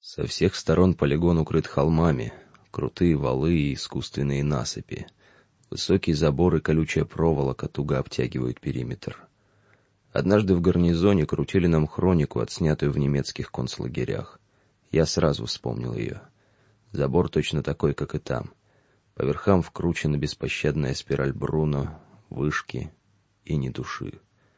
Со всех сторон полигон укрыт холмами, крутые валы и искусственные насыпи. Высокие заборы и колючая проволока туго обтягивают периметр. Однажды в гарнизоне крутили нам хронику, отснятую в немецких концлагерях. Я сразу вспомнил ее. Забор точно такой, как и там. По верхам вкручена беспощадная спираль Бруно, вышки и ни души.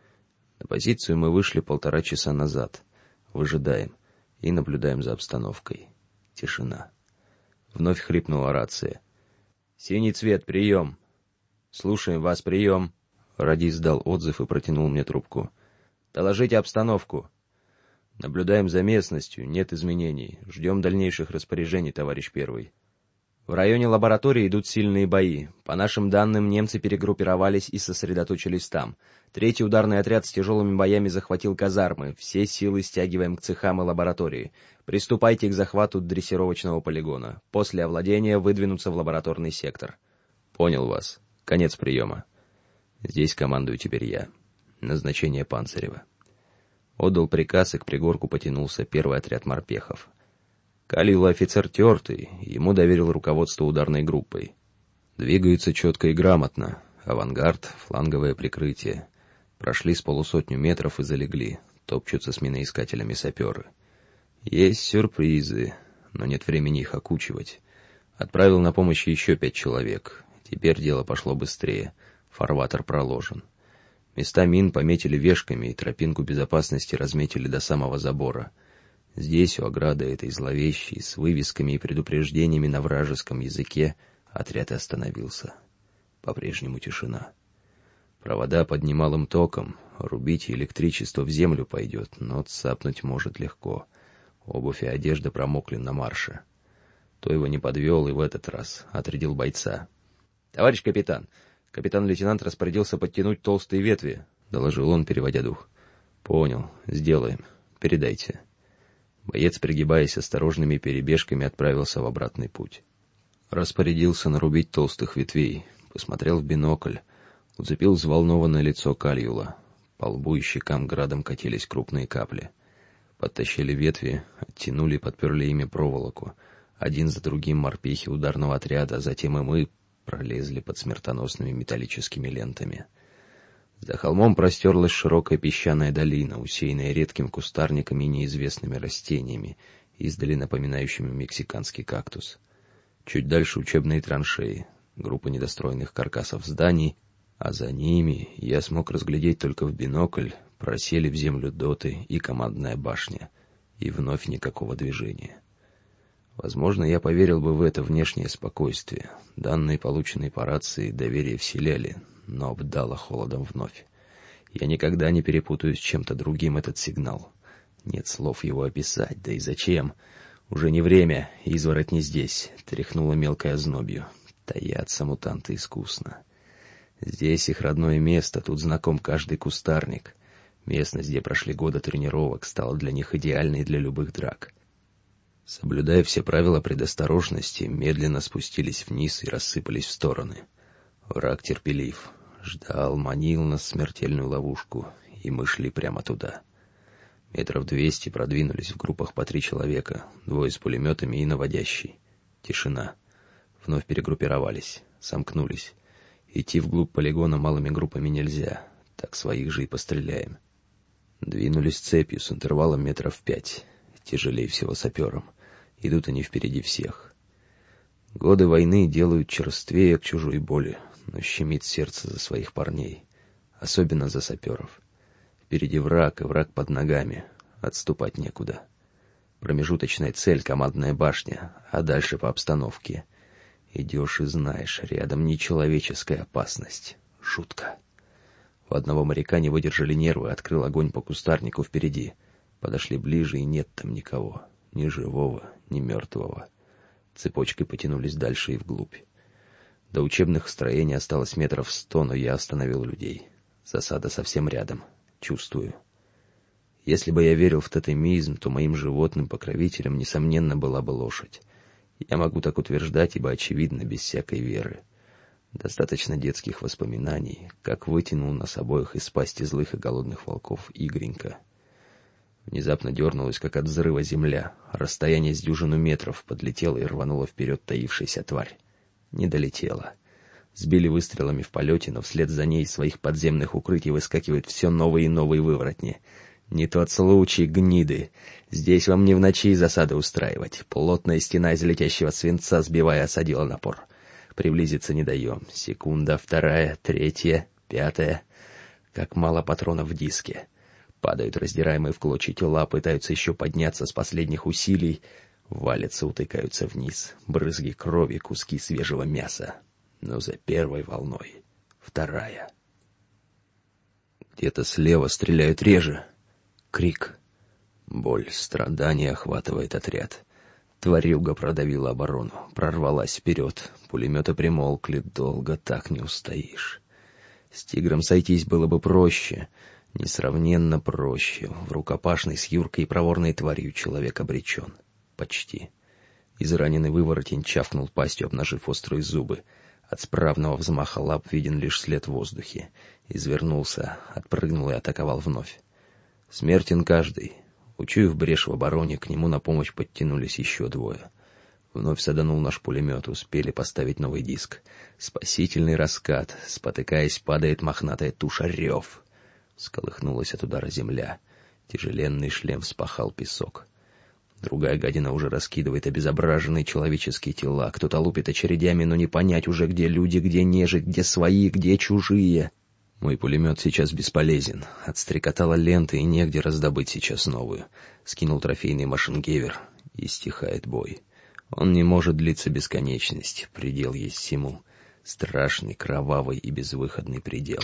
На позицию мы вышли 1,5 часа назад. Выжидаем и наблюдаем за обстановкой. Тишина. Вновь хрипнула рация. «Синий цвет, прием!» «Слушаем вас, прием!» Радист дал отзыв и протянул мне трубку. «Доложите обстановку!» «Наблюдаем за местностью, нет изменений. Ждем дальнейших распоряжений, товарищ первый». В районе лаборатории идут сильные бои. По нашим данным, немцы перегруппировались и сосредоточились там. 3-й ударный отряд с тяжелыми боями захватил казармы. Все силы стягиваем к цехам и лаборатории. Приступайте к захвату дрессировочного полигона. После овладения выдвинуться в лабораторный сектор. Понял вас. Конец приема. Здесь командую теперь я. Назначение Панцирева. Отдал приказ, и к пригорку потянулся первый отряд морпехов. Калил офицер тертый, ему доверил руководство ударной группой. Двигаются четко и грамотно. Авангард, фланговое прикрытие. Прошли с 100 метров и залегли. Топчутся с миноискателями саперы. Есть сюрпризы, но нет времени их окучивать. Отправил на помощь еще 5 человек. Теперь дело пошло быстрее. Фарватер проложен. Места мин пометили вешками и тропинку безопасности разметили до самого забора. Здесь, у ограды этой зловещей, с вывесками и предупреждениями на вражеском языке, отряд остановился. По-прежнему тишина. Провода под немалым током, рубить электричество в землю пойдет, но цапнуть может легко. Обувь и одежда промокли на марше. То его не подвел и в этот раз отрядил бойца. «Товарищ капитан!» Капитан-лейтенант распорядился подтянуть толстые ветви, — доложил он, переводя дух. «Понял, сделаем. Передайте». Боец, пригибаясь осторожными перебежками, отправился в обратный путь. Распорядился нарубить толстых ветвей, посмотрел в бинокль, уцепил взволнованное лицо Кальюла. По лбу и щекам градом катились крупные капли. Подтащили ветви, оттянули и подперли ими проволоку. Один за другим морпехи ударного отряда, а затем и мы пролезли под смертоносными металлическими лентами. За холмом простерлась широкая песчаная долина, усеянная редким кустарниками и неизвестными растениями, издали напоминающими мексиканский кактус. Чуть дальше учебные траншеи, группа недостроенных каркасов зданий, а за ними я смог разглядеть только в бинокль, просели в землю доты и командная башня, и вновь никакого движения. Возможно, я поверил бы в это внешнее спокойствие. Данные, полученные по рации, доверие вселяли, но обдало холодом вновь. Я никогда не перепутаю с чем-то другим этот сигнал. Нет слов его описать, да и зачем? Уже не время, извороть не здесь, тряхнуло мелкой ознобью. Таятся мутанты искусно. Здесь их родное место, тут знаком каждый кустарник. Местность, где прошли годы тренировок, стала для них идеальной для любых драк. Соблюдая все правила предосторожности, медленно спустились вниз и рассыпались в стороны. Враг терпелив, ждал, манил нас в смертельную ловушку, и мы шли прямо туда. 200 метров продвинулись в группах по 3 человека, 2 с пулеметами и наводящий. Тишина. Вновь перегруппировались, сомкнулись. Идти вглубь полигона малыми группами нельзя, так своих же и постреляем. Двинулись цепью с интервалом 5 метров, тяжелее всего саперам. Идут они впереди всех. Годы войны делают черствее к чужой боли, но щемит сердце за своих парней, особенно за саперов. Впереди враг, и враг под ногами, отступать некуда. Промежуточная цель — командная башня, а дальше по обстановке. Идешь и знаешь, рядом нечеловеческая опасность. Жутко. У одного моряка не выдержали нервы, открыл огонь по кустарнику впереди. Подошли ближе, и нет там никого. Ни живого, ни мертвого. Цепочкой потянулись дальше и вглубь. До учебных строений осталось 100 метров, но я остановил людей. Засада совсем рядом. Чувствую. Если бы я верил в тотемизм, то моим животным покровителем, несомненно, была бы лошадь. Я могу так утверждать, ибо очевидно, без всякой веры. Достаточно детских воспоминаний, как вытянул нас обоих из пасти злых и голодных волков Игоренька. В Внезапно дернулась, как от взрыва, земля. Расстояние с дюжину метров, подлетела и рванула вперед таившаяся тварь. Не долетела. Сбили выстрелами в полете, но вслед за ней из своих подземных укрытий выскакивают все новые и новые выворотни. Не тот случай, гниды. Здесь вам не в ночи засады устраивать. Плотная стена из летящего свинца, сбивая, осадила напор. Приблизиться не даем. Секунда, вторая, третья, пятая. Как мало патронов в диске. Падают раздираемые в клочья тела, пытаются еще подняться с последних усилий. Валятся, утыкаются вниз. Брызги крови, куски свежего мяса. Но за первой волной вторая. Где-то слева стреляют реже. Крик. Боль, страдание охватывает отряд. Тварюга продавила оборону, прорвалась вперед. Пулеметы примолкли, долго так не устоишь. С тигром сойтись было бы проще, несравненно проще. В рукопашной с юркой и проворной тварью человек обречен. Почти. Израненный выворотень чавкнул пастью, обнажив острые зубы. От справного взмаха лап виден лишь след в воздухе. Извернулся, отпрыгнул и атаковал вновь. Смертен каждый. Учуяв брешь в обороне, к нему на помощь подтянулись еще двое. Вновь саданул наш пулемет, успели поставить новый диск. Спасительный раскат, спотыкаясь, падает мохнатая туша, рев. Всколыхнулась от удара земля. Тяжеленный шлем вспахал песок. Другая гадина уже раскидывает обезображенные человеческие тела. Кто-то лупит очередями, но не понять уже, где люди, где нежить, где свои, где чужие. Мой пулемет сейчас бесполезен. Отстрекотала лента, и негде раздобыть сейчас новую. Скинул трофейный машингевер, и стихает бой. Он не может длиться бесконечность. Предел есть всему. Страшный, кровавый и безвыходный предел.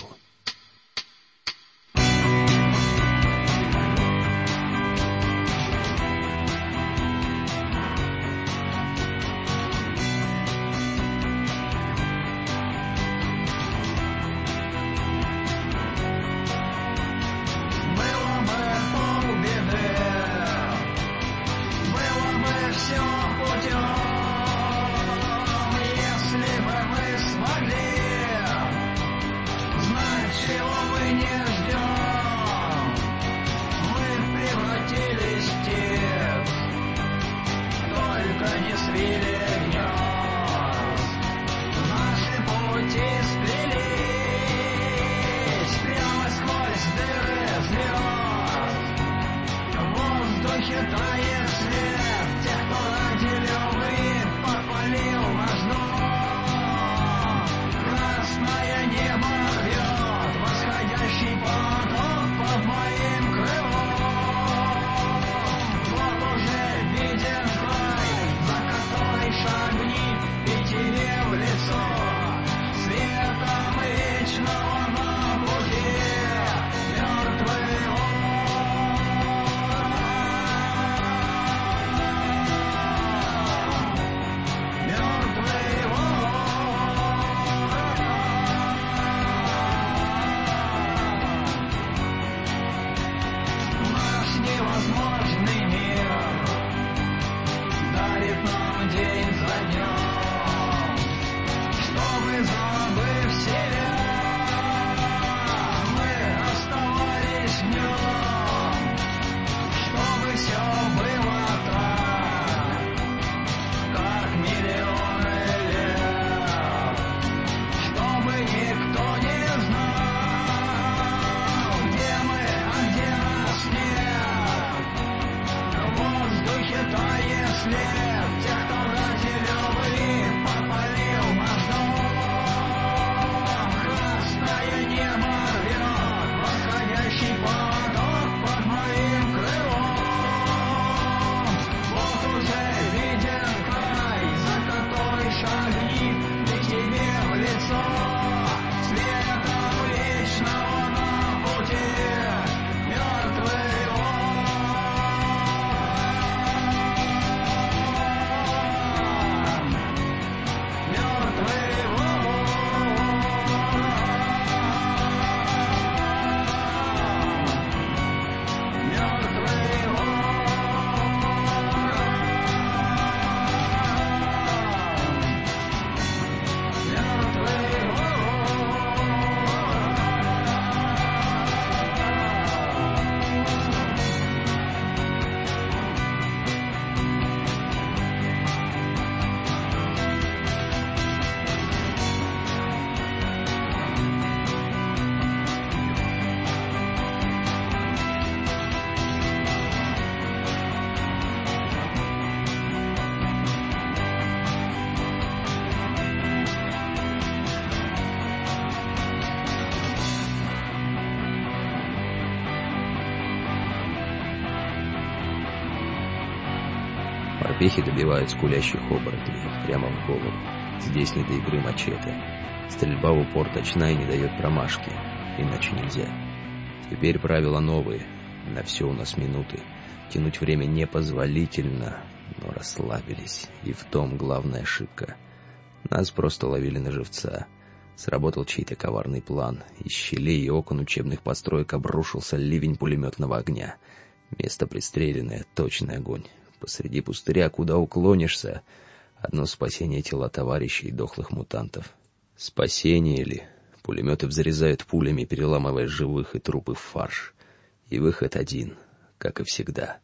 Морпехи добивают скулящих оборотней прямо в голову. Здесь не до игры мачете. Стрельба в упор точна и не дает промашки. Иначе нельзя. Теперь правила новые. На все у нас минуты. Тянуть время непозволительно, но расслабились. И в том главная ошибка. Нас просто ловили на живца. Сработал чей-то коварный план. Из щелей и окон учебных построек обрушился ливень пулеметного огня. Место пристреленное, точный огонь. Посреди пустыря, куда уклонишься? Одно спасение — тела товарищей и дохлых мутантов. Спасение ли? Пулеметы взрезают пулями, переламывая живых и трупы в фарш. И выход один, как и всегда.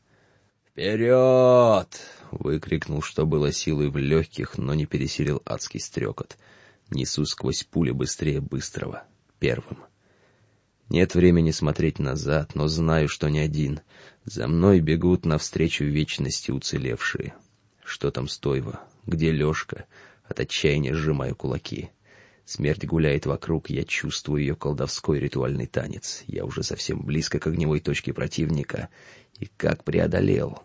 «Вперед!» — выкрикнул, что было силой в легких, но не пересилил адский стрекот. Несу сквозь пули быстрее быстрого. Первым. Нет времени смотреть назад, но знаю, что не один. За мной бегут навстречу вечности уцелевшие. Что там с Тойва? Где Лёшка? От отчаяния сжимаю кулаки. Смерть гуляет вокруг, я чувствую ее колдовской ритуальный танец. Я уже совсем близко к огневой точке противника. И как преодолел.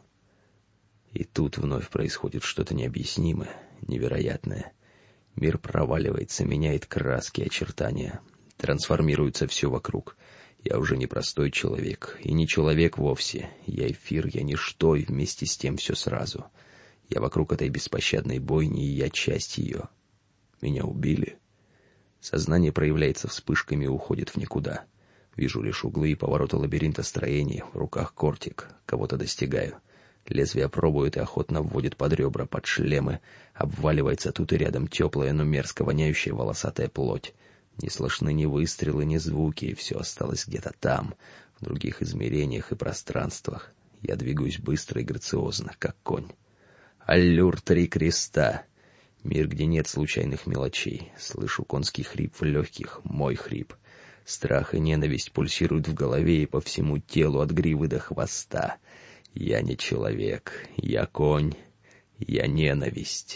И тут вновь происходит что-то необъяснимое, невероятное. Мир проваливается, меняет краски, очертания. Трансформируется все вокруг. Я уже не простой человек, и не человек вовсе. Я эфир, я ничто, и вместе с тем все сразу. Я вокруг этой беспощадной бойни, и я часть ее. Меня убили. Сознание проявляется вспышками и уходит в никуда. Вижу лишь углы и повороты лабиринта строений, в руках кортик, кого-то достигаю. Лезвие пробует и охотно вводит под ребра, под шлемы. Обваливается тут и рядом теплая, но мерзко воняющая волосатая плоть. Не слышны ни выстрелы, ни звуки, и все осталось где-то там, в других измерениях и пространствах. Я двигаюсь быстро и грациозно, как конь. Аллюр 3 креста. Мир, где нет случайных мелочей. Слышу конский хрип в легких, мой хрип. Страх и ненависть пульсируют в голове и по всему телу от гривы до хвоста. Я не человек, я конь, я ненависть.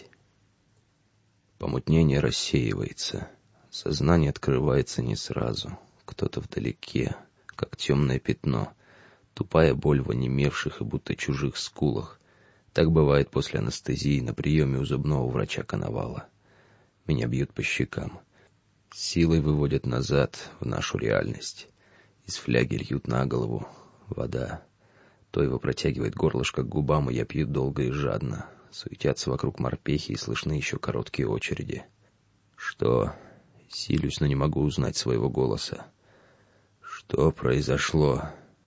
Помутнение рассеивается. Сознание открывается не сразу. Кто-то вдалеке, как темное пятно. Тупая боль в онемевших и будто чужих скулах. Так бывает после анестезии на приеме у зубного врача Коновала. Меня бьют по щекам. Силой выводят назад, в нашу реальность. Из фляги льют на голову. Вода. Тойва протягивает горлышко к губам, и я пью долго и жадно. Суетятся вокруг морпехи, и слышны еще короткие очереди. Что? Силюсь, но не могу узнать своего голоса. Что произошло?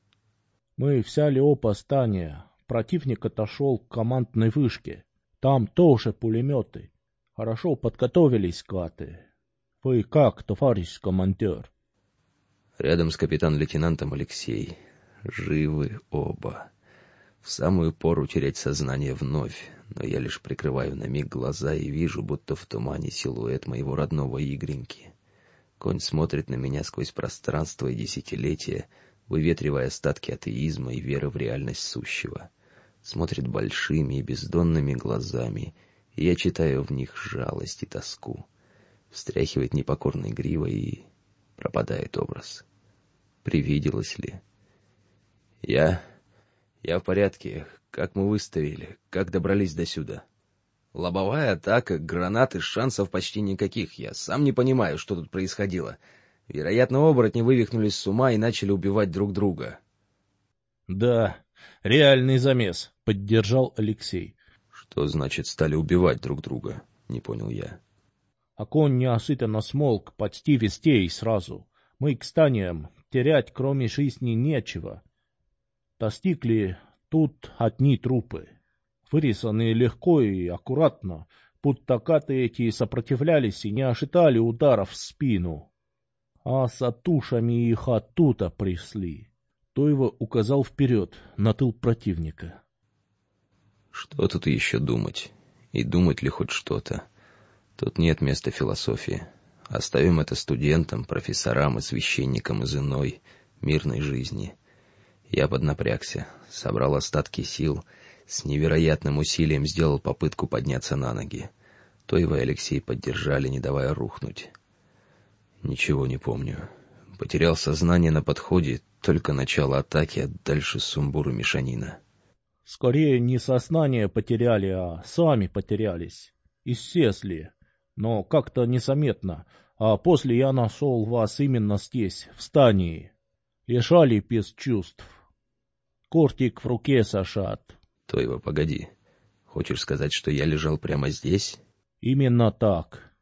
Мы взяли оба здания. Противник отошел к командной вышке. Там тоже пулеметы. Хорошо подготовились, гады. Вы как, товарищ командир? Рядом с капитан-лейтенантом Алексей. Живы оба. В самую пору терять сознание вновь, но я лишь прикрываю на миг глаза и вижу, будто в тумане, силуэт моего родного Игреньки. Конь смотрит на меня сквозь пространство и десятилетия, выветривая остатки атеизма и веры в реальность сущего. Смотрит большими и бездонными глазами, и я читаю в них жалость и тоску. Встряхивает непокорной гривой, и пропадает образ. Привиделось ли? Я в порядке. Как мы выставили? Как добрались до сюда? Лобовая атака, гранаты, шансов почти никаких. Я сам не понимаю, что тут происходило. Вероятно, оборотни вывихнулись с ума и начали убивать друг друга. Да, реальный замес, поддержал Алексей. Что значит стали убивать друг друга? Не понял я. Огонь неожиданно смолк почти везде и сразу. Мы к зданиям, терять кроме жизни нечего. Достигли тут одни трупы. Вырезанные легко и аккуратно, будто гады эти сопротивлялись и не ожидали ударов в спину. А за тушами их оттуда пришли. Тойва указал вперед, на тыл противника. Что тут еще думать? И думать ли хоть что-то? Тут нет места философии. Оставим это студентам, профессорам и священникам из иной, мирной жизни. Я поднапрягся, собрал остатки сил, с невероятным усилием сделал попытку подняться на ноги. Тойва и Алексей поддержали, не давая рухнуть. Ничего не помню. Потерял сознание на подходе, только начало атаки, а дальше сумбур и мешанина. Скорее не сознание потеряли, а сами потерялись. Исчезли, но как-то незаметно. А после я нашел вас именно здесь, в здании. Лежали без чувств. Кортик в руке зажат. Тойва, погоди. Хочешь сказать, что я лежал прямо здесь? Именно так.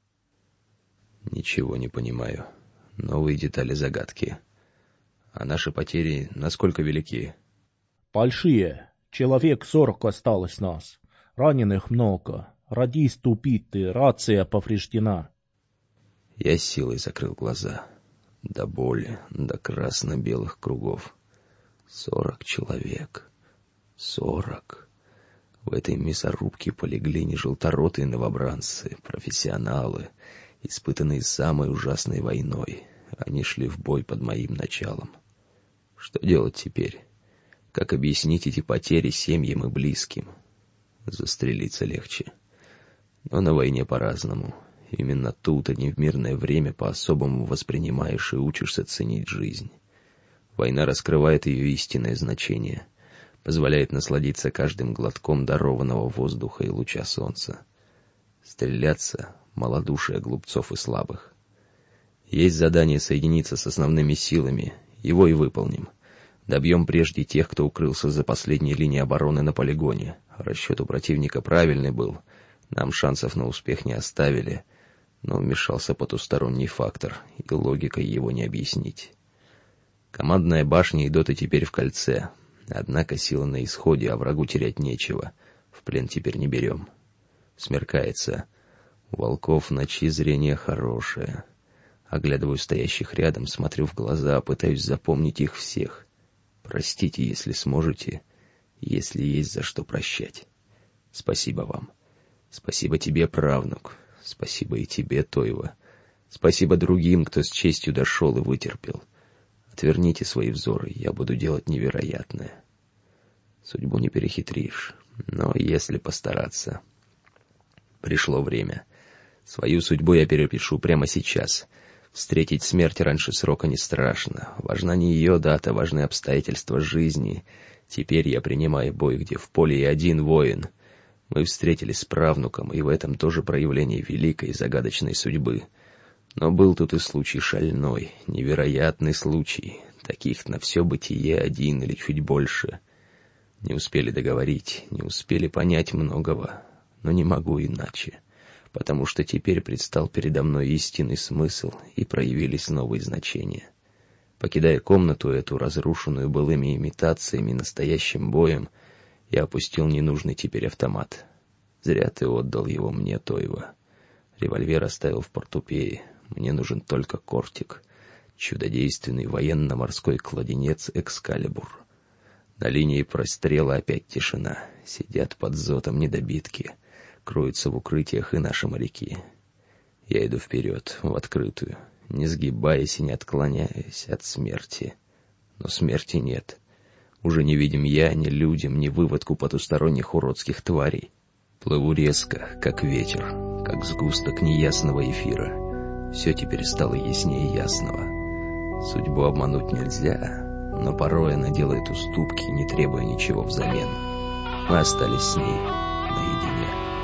Ничего не понимаю. Новые детали загадки. А наши потери насколько велики? Большие. Человек 40 осталось нас. Раненых много. Радист убиты, рация повреждена. Я силой закрыл глаза. До боли, до красно-белых кругов. 40 человек. 40. В этой мясорубке полегли не желторотые новобранцы, профессионалы, испытанные самой ужасной войной. Они шли в бой под моим началом. Что делать теперь? Как объяснить эти потери семьям и близким? Застрелиться легче. Но на войне по-разному. Именно тут, а не в мирное время, по-особому воспринимаешь и учишься ценить жизнь. Война раскрывает ее истинное значение, позволяет насладиться каждым глотком дарованного воздуха и луча солнца. Стреляться — малодушие глупцов и слабых. Есть задание соединиться с основными силами, его и выполним. Добьем прежде тех, кто укрылся за последней линией обороны на полигоне. Расчет у противника правильный был, нам шансов на успех не оставили, но вмешался потусторонний фактор, и логикой его не объяснить. Командная башня и доты теперь в кольце, однако сила на исходе, а врагу терять нечего, в плен теперь не берем. Смеркается. У волков в ночи зрение хорошее. Оглядываю стоящих рядом, смотрю в глаза, пытаюсь запомнить их всех. Простите, если сможете, если есть за что прощать. Спасибо вам. Спасибо тебе, правнук. Спасибо и тебе, Тойва. Спасибо другим, кто с честью дошел и вытерпел. Отверните свои взоры, я буду делать невероятное. Судьбу не перехитришь, но если постараться. Пришло время. Свою судьбу я перепишу прямо сейчас. Встретить смерть раньше срока не страшно. Важна не ее дата, важны обстоятельства жизни. Теперь я принимаю бой, где в поле и один воин. Мы встретились с правнуком, и в этом тоже проявление великой и загадочной судьбы. Но был тут и случай шальной, невероятный случай. Таких на все бытие один или чуть больше. Не успели договорить, не успели понять многого, но не могу иначе. Потому что теперь предстал передо мной истинный смысл, и проявились новые значения. Покидая комнату эту, разрушенную былыми имитациями и настоящим боем, я опустил ненужный теперь автомат. Зря ты отдал его мне, Тойва. Револьвер оставил в портупее. Мне нужен только кортик. Чудодейственный военно-морской кладенец Экскалибур. На линии прострела опять тишина. Сидят под зотом недобитки. Кроются в укрытиях и наши моряки. Я иду вперед, в открытую, не сгибаясь и не отклоняясь от смерти. Но смерти нет. Уже не видим я ни людям, ни выводку потусторонних уродских тварей. Плыву резко, как ветер, как сгусток неясного эфира. Все теперь стало яснее ясного. Судьбу обмануть нельзя, но порой она делает уступки, не требуя ничего взамен. Мы остались с ней наедине.